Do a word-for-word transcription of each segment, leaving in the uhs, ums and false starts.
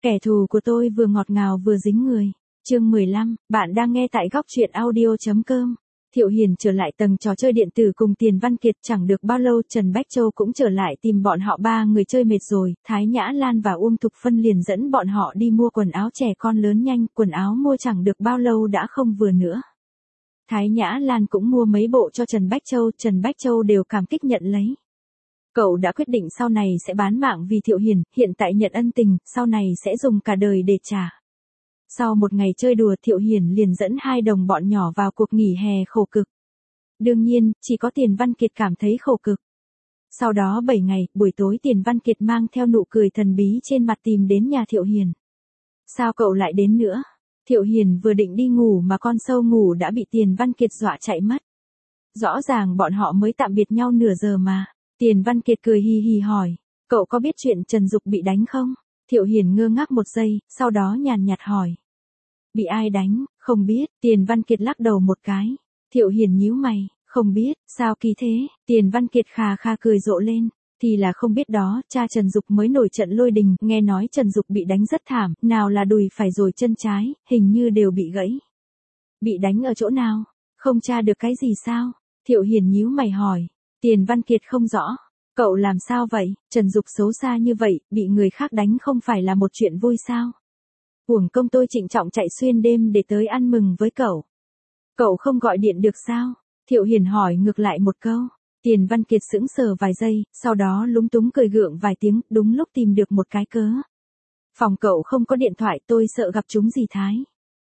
Kẻ thù của tôi vừa ngọt ngào vừa dính người. Chương mười lăm, bạn đang nghe tại góc truyện audio chấm com. Thiệu Hiền trở lại tầng trò chơi điện tử cùng Tiền Văn Kiệt chẳng được bao lâu, Trần Bách Châu cũng trở lại tìm bọn họ, ba người chơi mệt rồi, Thái Nhã Lan và Uông Thục Phân liền dẫn bọn họ đi mua quần áo trẻ con lớn nhanh, quần áo mua chẳng được bao lâu đã không vừa nữa. Thái Nhã Lan cũng mua mấy bộ cho Trần Bách Châu, Trần Bách Châu đều cảm kích nhận lấy. Cậu đã quyết định sau này sẽ bán mạng vì Thiệu Hiền, hiện tại nhận ân tình, sau này sẽ dùng cả đời để trả. Sau một ngày chơi đùa, Thiệu Hiền liền dẫn hai đồng bọn nhỏ vào cuộc nghỉ hè khổ cực. Đương nhiên, chỉ có Tiền Văn Kiệt cảm thấy khổ cực. Sau đó bảy ngày, buổi tối Tiền Văn Kiệt mang theo nụ cười thần bí trên mặt tìm đến nhà Thiệu Hiền. Sao cậu lại đến nữa? Thiệu Hiền vừa định đi ngủ mà con sâu ngủ đã bị Tiền Văn Kiệt dọa chạy mất. Rõ ràng bọn họ mới tạm biệt nhau nửa giờ mà. Tiền Văn Kiệt cười hì hì hỏi, cậu có biết chuyện Trần Dục bị đánh không? Thiệu Hiền ngơ ngác một giây, sau đó nhàn nhạt hỏi. Bị ai đánh? Không biết. Tiền Văn Kiệt lắc đầu một cái. Thiệu Hiền nhíu mày, không biết, sao kỳ thế? Tiền Văn Kiệt khà khà cười rộ lên. Thì là không biết đó, cha Trần Dục mới nổi trận lôi đình, nghe nói Trần Dục bị đánh rất thảm, nào là đùi phải rồi chân trái, hình như đều bị gãy. Bị đánh ở chỗ nào? Không tra được cái gì sao? Thiệu Hiền nhíu mày hỏi. Tiền Văn Kiệt không rõ. Cậu làm sao vậy? Trần Dục xấu xa như vậy, bị người khác đánh không phải là một chuyện vui sao? Uổng công tôi trịnh trọng chạy xuyên đêm để tới ăn mừng với cậu. Cậu không gọi điện được sao? Thiệu Hiền hỏi ngược lại một câu. Tiền Văn Kiệt sững sờ vài giây, sau đó lúng túng cười gượng vài tiếng, đúng lúc tìm được một cái cớ. Phòng cậu không có điện thoại, tôi sợ gặp chúng gì Thái.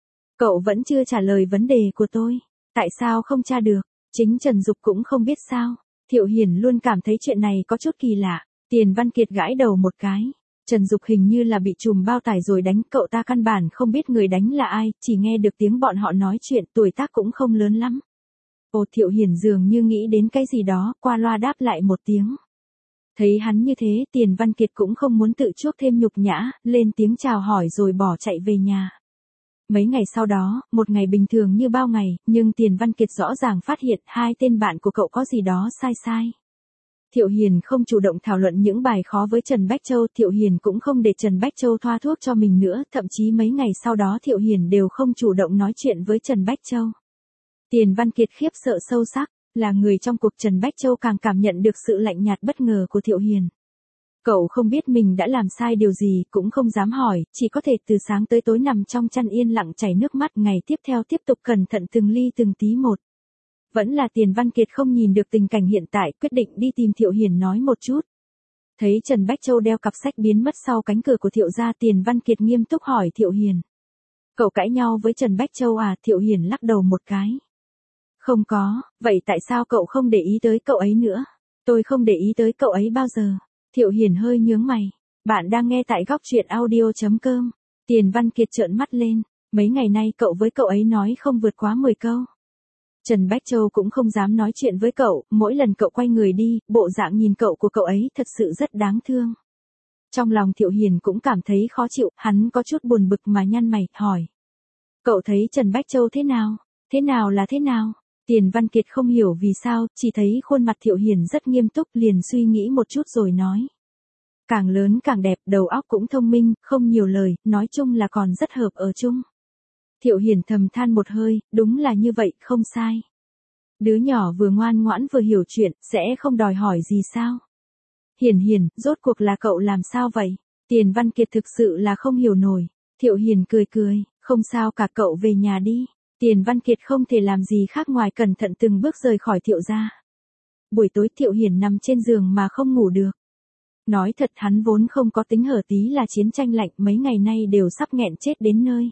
Cậu vẫn chưa trả lời vấn đề của tôi. Tại sao không tra được? Chính Trần Dục cũng không biết sao? Thiệu Hiền luôn cảm thấy chuyện này có chút kỳ lạ. Tiền Văn Kiệt gãi đầu một cái. Trần Dục hình như là bị trùm bao tải rồi đánh, cậu ta căn bản không biết người đánh là ai, chỉ nghe được tiếng bọn họ nói chuyện, tuổi tác cũng không lớn lắm. Ồ, Thiệu Hiền dường như nghĩ đến cái gì đó, qua loa đáp lại một tiếng. Thấy hắn như thế, Tiền Văn Kiệt cũng không muốn tự chuốc thêm nhục nhã, lên tiếng chào hỏi rồi bỏ chạy về nhà. Mấy ngày sau đó, một ngày bình thường như bao ngày, nhưng Tiền Văn Kiệt rõ ràng phát hiện hai tên bạn của cậu có gì đó sai sai. Thiệu Hiền không chủ động thảo luận những bài khó với Trần Bách Châu, Thiệu Hiền cũng không để Trần Bách Châu thoa thuốc cho mình nữa, thậm chí mấy ngày sau đó Thiệu Hiền đều không chủ động nói chuyện với Trần Bách Châu. Tiền Văn Kiệt khiếp sợ sâu sắc, là người trong cuộc, Trần Bách Châu càng cảm nhận được sự lạnh nhạt bất ngờ của Thiệu Hiền. Cậu không biết mình đã làm sai điều gì, cũng không dám hỏi, chỉ có thể từ sáng tới tối nằm trong chăn yên lặng chảy nước mắt, ngày tiếp theo tiếp tục cẩn thận từng ly từng tí một. Vẫn là Tiền Văn Kiệt không nhìn được tình cảnh hiện tại, quyết định đi tìm Thiệu Hiền nói một chút. Thấy Trần Bách Châu đeo cặp sách biến mất sau cánh cửa của Thiệu gia, Tiền Văn Kiệt nghiêm túc hỏi Thiệu Hiền. Cậu cãi nhau với Trần Bách Châu à? Thiệu Hiền lắc đầu một cái. Không có, vậy tại sao cậu không để ý tới cậu ấy nữa? Tôi không để ý tới cậu ấy bao giờ. Thiệu Hiền hơi nhướng mày. Bạn đang nghe tại góc truyện audio chấm com. Tiền Văn Kiệt trợn mắt lên. Mấy ngày nay cậu với cậu ấy nói không vượt quá mười câu. Trần Bách Châu cũng không dám nói chuyện với cậu, mỗi lần cậu quay người đi, bộ dạng nhìn cậu của cậu ấy thật sự rất đáng thương. Trong lòng Thiệu Hiền cũng cảm thấy khó chịu, hắn có chút buồn bực mà nhăn mày, hỏi. Cậu thấy Trần Bách Châu thế nào? Thế nào là thế nào? Tiền Văn Kiệt không hiểu vì sao, chỉ thấy khuôn mặt Thiệu Hiền rất nghiêm túc, liền suy nghĩ một chút rồi nói. Càng lớn càng đẹp, đầu óc cũng thông minh, không nhiều lời, nói chung là còn rất hợp ở chung. Thiệu Hiền thầm than một hơi, đúng là như vậy, không sai. Đứa nhỏ vừa ngoan ngoãn vừa hiểu chuyện, sẽ không đòi hỏi gì sao? Hiền Hiền, rốt cuộc là cậu làm sao vậy? Tiền Văn Kiệt thực sự là không hiểu nổi. Thiệu Hiền cười cười, không sao cả, cậu về nhà đi. Tiền Văn Kiệt không thể làm gì khác ngoài cẩn thận từng bước rời khỏi Thiệu gia. Buổi tối Thiệu Hiền nằm trên giường mà không ngủ được. Nói thật, hắn vốn không có tính hở tí là chiến tranh lạnh, mấy ngày nay đều sắp nghẹn chết đến nơi.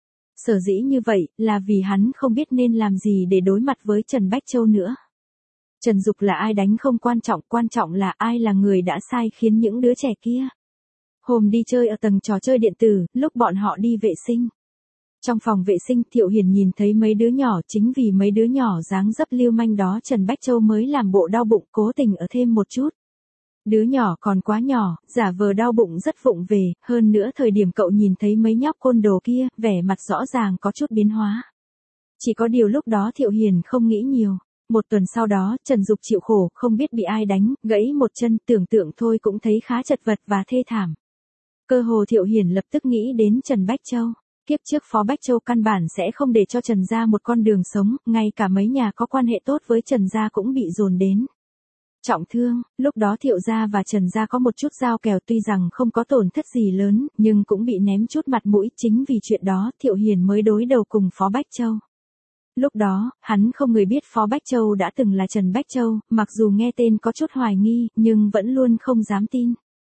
Sở dĩ như vậy, là vì hắn không biết nên làm gì để đối mặt với Trần Bách Châu nữa. Trần Dục là ai đánh không quan trọng, quan trọng là ai là người đã sai khiến những đứa trẻ kia. Hôm đi chơi ở tầng trò chơi điện tử, lúc bọn họ đi vệ sinh. Trong phòng vệ sinh, Thiệu Hiền nhìn thấy mấy đứa nhỏ, chính vì mấy đứa nhỏ dáng dấp lưu manh đó Trần Bách Châu mới làm bộ đau bụng, cố tình ở thêm một chút. Đứa nhỏ còn quá nhỏ, giả vờ đau bụng rất vụng về, hơn nữa thời điểm cậu nhìn thấy mấy nhóc côn đồ kia, vẻ mặt rõ ràng có chút biến hóa. Chỉ có điều lúc đó Thiệu Hiền không nghĩ nhiều. Một tuần sau đó, Trần Dục chịu khổ, không biết bị ai đánh, gãy một chân, tưởng tượng thôi cũng thấy khá chật vật và thê thảm. Cơ hồ Thiệu Hiền lập tức nghĩ đến Trần Bách Châu. Kiếp trước Phó Bách Châu căn bản sẽ không để cho Trần gia một con đường sống, ngay cả mấy nhà có quan hệ tốt với Trần gia cũng bị dồn đến trọng thương. Lúc đó Thiệu gia và Trần gia có một chút giao kèo, tuy rằng không có tổn thất gì lớn, nhưng cũng bị ném chút mặt mũi. Chính vì chuyện đó Thiệu Hiền mới đối đầu cùng Phó Bách Châu. Lúc đó, hắn không người biết Phó Bách Châu đã từng là Trần Bách Châu, mặc dù nghe tên có chút hoài nghi, nhưng vẫn luôn không dám tin.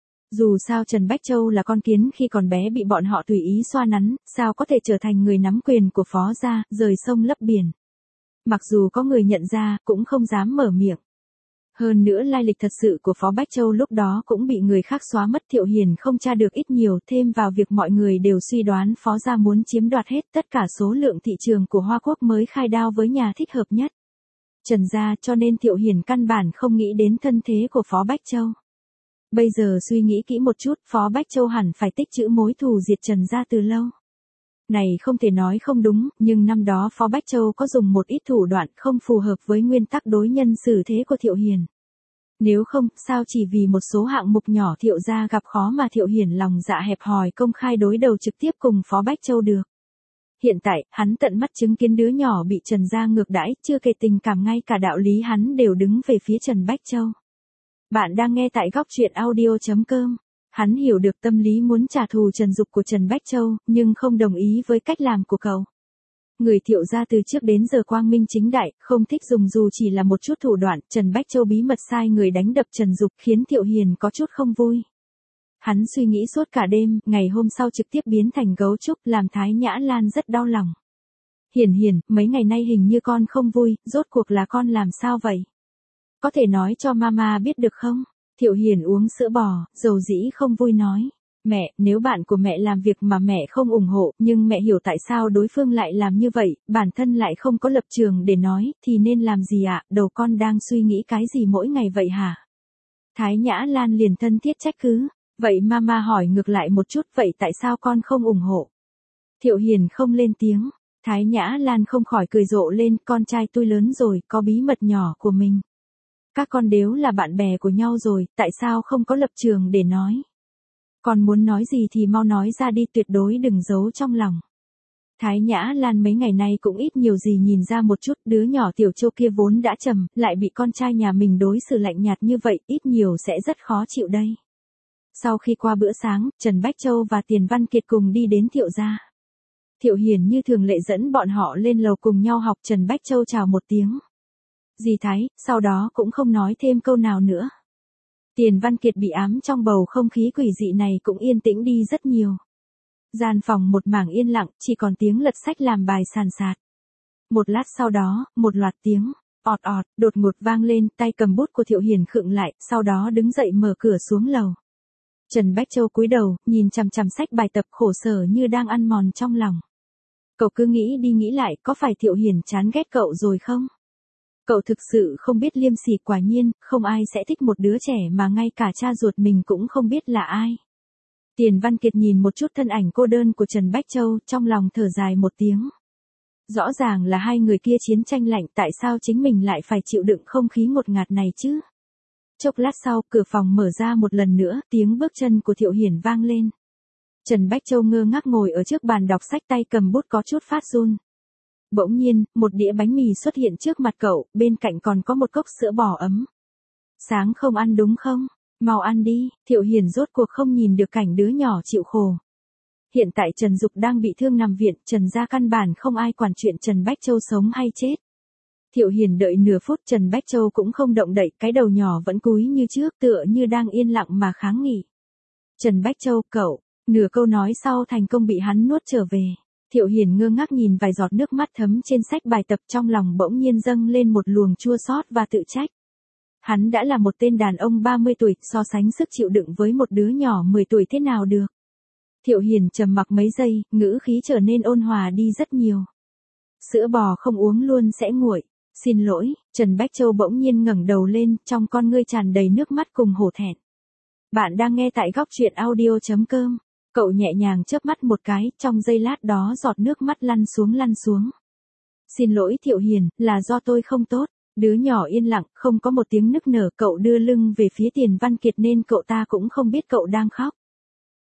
Dù sao Trần Bách Châu là con kiến khi còn bé bị bọn họ tùy ý xoa nắn, sao có thể trở thành người nắm quyền của Phó gia, rời sông lấp biển. Mặc dù có người nhận ra, cũng không dám mở miệng. Hơn nữa lai lịch thật sự của Phó Bách Châu lúc đó cũng bị người khác xóa mất. Thiệu Hiền không tra được ít nhiều, thêm vào việc mọi người đều suy đoán Phó gia muốn chiếm đoạt hết tất cả số lượng thị trường của Hoa Quốc mới khai đao với nhà thích hợp nhất, Trần gia, cho nên Thiệu Hiền căn bản không nghĩ đến thân thế của Phó Bách Châu. Bây giờ suy nghĩ kỹ một chút, Phó Bách Châu hẳn phải tích trữ mối thù diệt Trần gia từ lâu. Này không thể nói không đúng, nhưng năm đó Phó Bách Châu có dùng một ít thủ đoạn không phù hợp với nguyên tắc đối nhân xử thế của Thiệu Hiền. Nếu không, sao chỉ vì một số hạng mục nhỏ Thiệu gia gặp khó mà Thiệu Hiền lòng dạ hẹp hòi công khai đối đầu trực tiếp cùng Phó Bách Châu được. Hiện tại, hắn tận mắt chứng kiến đứa nhỏ bị Trần gia ngược đãi, chưa kể tình cảm ngay cả đạo lý hắn đều đứng về phía Trần Bách Châu. Bạn đang nghe tại góc truyện audio chấm com. Hắn hiểu được tâm lý muốn trả thù Trần Dục của Trần Bách Châu, nhưng không đồng ý với cách làm của cậu. Người Thiệu gia từ trước đến giờ quang minh chính đại, không thích dùng dù chỉ là một chút thủ đoạn. Trần Bách Châu bí mật sai người đánh đập Trần Dục khiến Thiệu Hiền có chút không vui. Hắn suy nghĩ suốt cả đêm, ngày hôm sau trực tiếp biến thành gấu trúc, làm Thái Nhã Lan rất đau lòng. Hiền Hiền, mấy ngày nay hình như con không vui, rốt cuộc là con làm sao vậy? Có thể nói cho mama biết được không? Thiệu Hiền uống sữa bò, dầu dĩ không vui nói. Mẹ, nếu bạn của mẹ làm việc mà mẹ không ủng hộ, nhưng mẹ hiểu tại sao đối phương lại làm như vậy, bản thân lại không có lập trường để nói, thì nên làm gì ạ? Đầu con đang suy nghĩ cái gì mỗi ngày vậy hả? Thái Nhã Lan liền thân thiết trách cứ. Vậy mama hỏi ngược lại một chút, vậy tại sao con không ủng hộ? Thiệu Hiền không lên tiếng. Thái Nhã Lan không khỏi cười rộ lên, con trai tôi lớn rồi, có bí mật nhỏ của mình. Các con đều là bạn bè của nhau rồi, tại sao không có lập trường để nói? Con muốn nói gì thì mau nói ra đi, tuyệt đối đừng giấu trong lòng. Thái Nhã Lan mấy ngày nay cũng ít nhiều gì nhìn ra một chút, đứa nhỏ Tiểu Châu kia vốn đã trầm, lại bị con trai nhà mình đối xử lạnh nhạt như vậy, ít nhiều sẽ rất khó chịu đây. Sau khi qua bữa sáng, Trần Bách Châu và Tiền Văn Kiệt cùng đi đến Thiệu gia. Thiệu Hiền như thường lệ dẫn bọn họ lên lầu cùng nhau học. Trần Bách Châu chào một tiếng. Dì Thái, sau đó cũng không nói thêm câu nào nữa. Tiền Văn Kiệt bị ám trong bầu không khí quỷ dị này cũng yên tĩnh đi rất nhiều. Gian phòng một mảng yên lặng, chỉ còn tiếng lật sách làm bài sàn sạt. Một lát sau đó, một loạt tiếng ọt ọt đột ngột vang lên, tay cầm bút của Thiệu Hiền khựng lại, sau đó đứng dậy mở cửa xuống lầu. Trần Bách Châu cúi đầu, nhìn chằm chằm sách bài tập, khổ sở như đang ăn mòn trong lòng. Cậu cứ nghĩ đi nghĩ lại, có phải Thiệu Hiền chán ghét cậu rồi không? Cậu thực sự không biết liêm sỉ, quả nhiên, không ai sẽ thích một đứa trẻ mà ngay cả cha ruột mình cũng không biết là ai. Tiền Văn Kiệt nhìn một chút thân ảnh cô đơn của Trần Bách Châu, trong lòng thở dài một tiếng. Rõ ràng là hai người kia chiến tranh lạnh, tại sao chính mình lại phải chịu đựng không khí ngột ngạt này chứ? Chốc lát sau, cửa phòng mở ra một lần nữa, tiếng bước chân của Thiệu Hiền vang lên. Trần Bách Châu ngơ ngác ngồi ở trước bàn đọc sách, tay cầm bút có chút phát run. Bỗng nhiên, một đĩa bánh mì xuất hiện trước mặt cậu, bên cạnh còn có một cốc sữa bò ấm. Sáng không ăn đúng không? Mau ăn đi. Thiệu Hiền rốt cuộc không nhìn được cảnh đứa nhỏ chịu khổ. Hiện tại Trần Dục đang bị thương nằm viện, Trần gia căn bản không ai quản chuyện Trần Bách Châu sống hay chết. Thiệu Hiền đợi nửa phút, Trần Bách Châu cũng không động đậy, cái đầu nhỏ vẫn cúi như trước, tựa như đang yên lặng mà kháng nghị. Trần Bách Châu, cậu, nửa câu nói sau thành công bị hắn nuốt trở về. Thiệu Hiền ngơ ngác nhìn vài giọt nước mắt thấm trên sách bài tập, trong lòng bỗng nhiên dâng lên một luồng chua xót và tự trách. Hắn đã là một tên đàn ông ba mươi tuổi, so sánh sức chịu đựng với một đứa nhỏ mười tuổi thế nào được. Thiệu Hiền trầm mặc mấy giây, ngữ khí trở nên ôn hòa đi rất nhiều. Sữa bò không uống luôn sẽ nguội. Xin lỗi. Trần Bách Châu bỗng nhiên ngẩng đầu lên, trong con ngươi tràn đầy nước mắt cùng hổ thẹn. Bạn đang nghe tại góc truyện audio chấm com. Cậu nhẹ nhàng chớp mắt một cái, trong giây lát đó giọt nước mắt lăn xuống lăn xuống. Xin lỗi Thiệu Hiền, là do tôi không tốt. Đứa nhỏ yên lặng, không có một tiếng nức nở, cậu đưa lưng về phía Tiền Văn Kiệt nên cậu ta cũng không biết cậu đang khóc.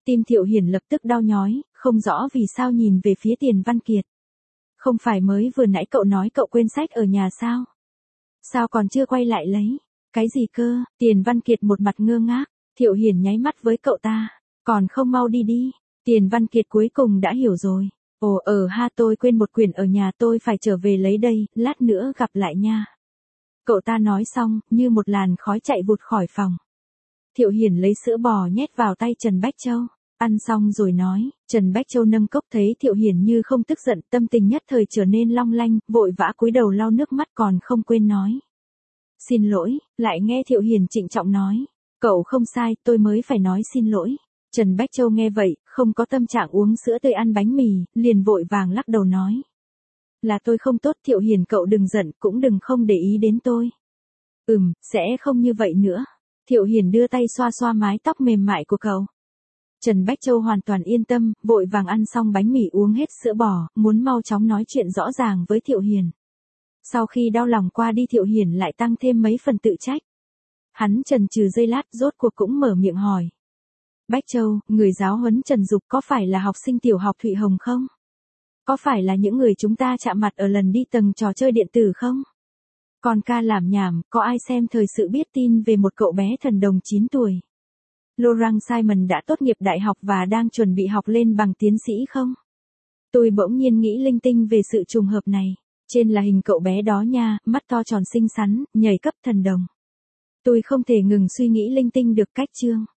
Tim Thiệu Hiền lập tức đau nhói, không rõ vì sao nhìn về phía Tiền Văn Kiệt. Không phải mới vừa nãy cậu nói cậu quên sách ở nhà sao? Sao còn chưa quay lại lấy? Cái gì cơ? Tiền Văn Kiệt một mặt ngơ ngác, Thiệu Hiền nháy mắt với cậu ta, còn không mau đi đi. Tiền Văn Kiệt cuối cùng đã hiểu rồi. Ồ ờ ha, tôi quên một quyển ở nhà, tôi phải trở về lấy đây, lát nữa gặp lại nha. Cậu ta nói xong, như một làn khói chạy vụt khỏi phòng. Thiệu Hiền lấy sữa bò nhét vào tay Trần Bách Châu, ăn xong rồi nói. Trần Bách Châu nâng cốc thấy Thiệu Hiền như không tức giận, tâm tình nhất thời trở nên long lanh, vội vã cúi đầu lau nước mắt còn không quên nói. Xin lỗi, lại nghe Thiệu Hiền trịnh trọng nói. Cậu không sai, tôi mới phải nói xin lỗi. Trần Bách Châu nghe vậy, không có tâm trạng uống sữa tươi ăn bánh mì, liền vội vàng lắc đầu nói. Là tôi không tốt, Thiệu Hiền cậu đừng giận, cũng đừng không để ý đến tôi. Ừm, sẽ không như vậy nữa. Thiệu Hiền đưa tay xoa xoa mái tóc mềm mại của cậu. Trần Bách Châu hoàn toàn yên tâm, vội vàng ăn xong bánh mì uống hết sữa bò, muốn mau chóng nói chuyện rõ ràng với Thiệu Hiền. Sau khi đau lòng qua đi, Thiệu Hiền lại tăng thêm mấy phần tự trách. Hắn chần chừ giây lát, rốt cuộc cũng mở miệng hỏi. Bách Châu, người giáo huấn Trần Dục có phải là học sinh tiểu học Thụy Hồng không? Có phải là những người chúng ta chạm mặt ở lần đi tầng trò chơi điện tử không? Còn ca làm nhảm, có ai xem thời sự biết tin về một cậu bé thần đồng chín tuổi? Laurent Simon đã tốt nghiệp đại học và đang chuẩn bị học lên bằng tiến sĩ không? Tôi bỗng nhiên nghĩ linh tinh về sự trùng hợp này. Trên là hình cậu bé đó nha, mắt to tròn xinh xắn, nhảy cấp thần đồng. Tôi không thể ngừng suy nghĩ linh tinh được. Cách chương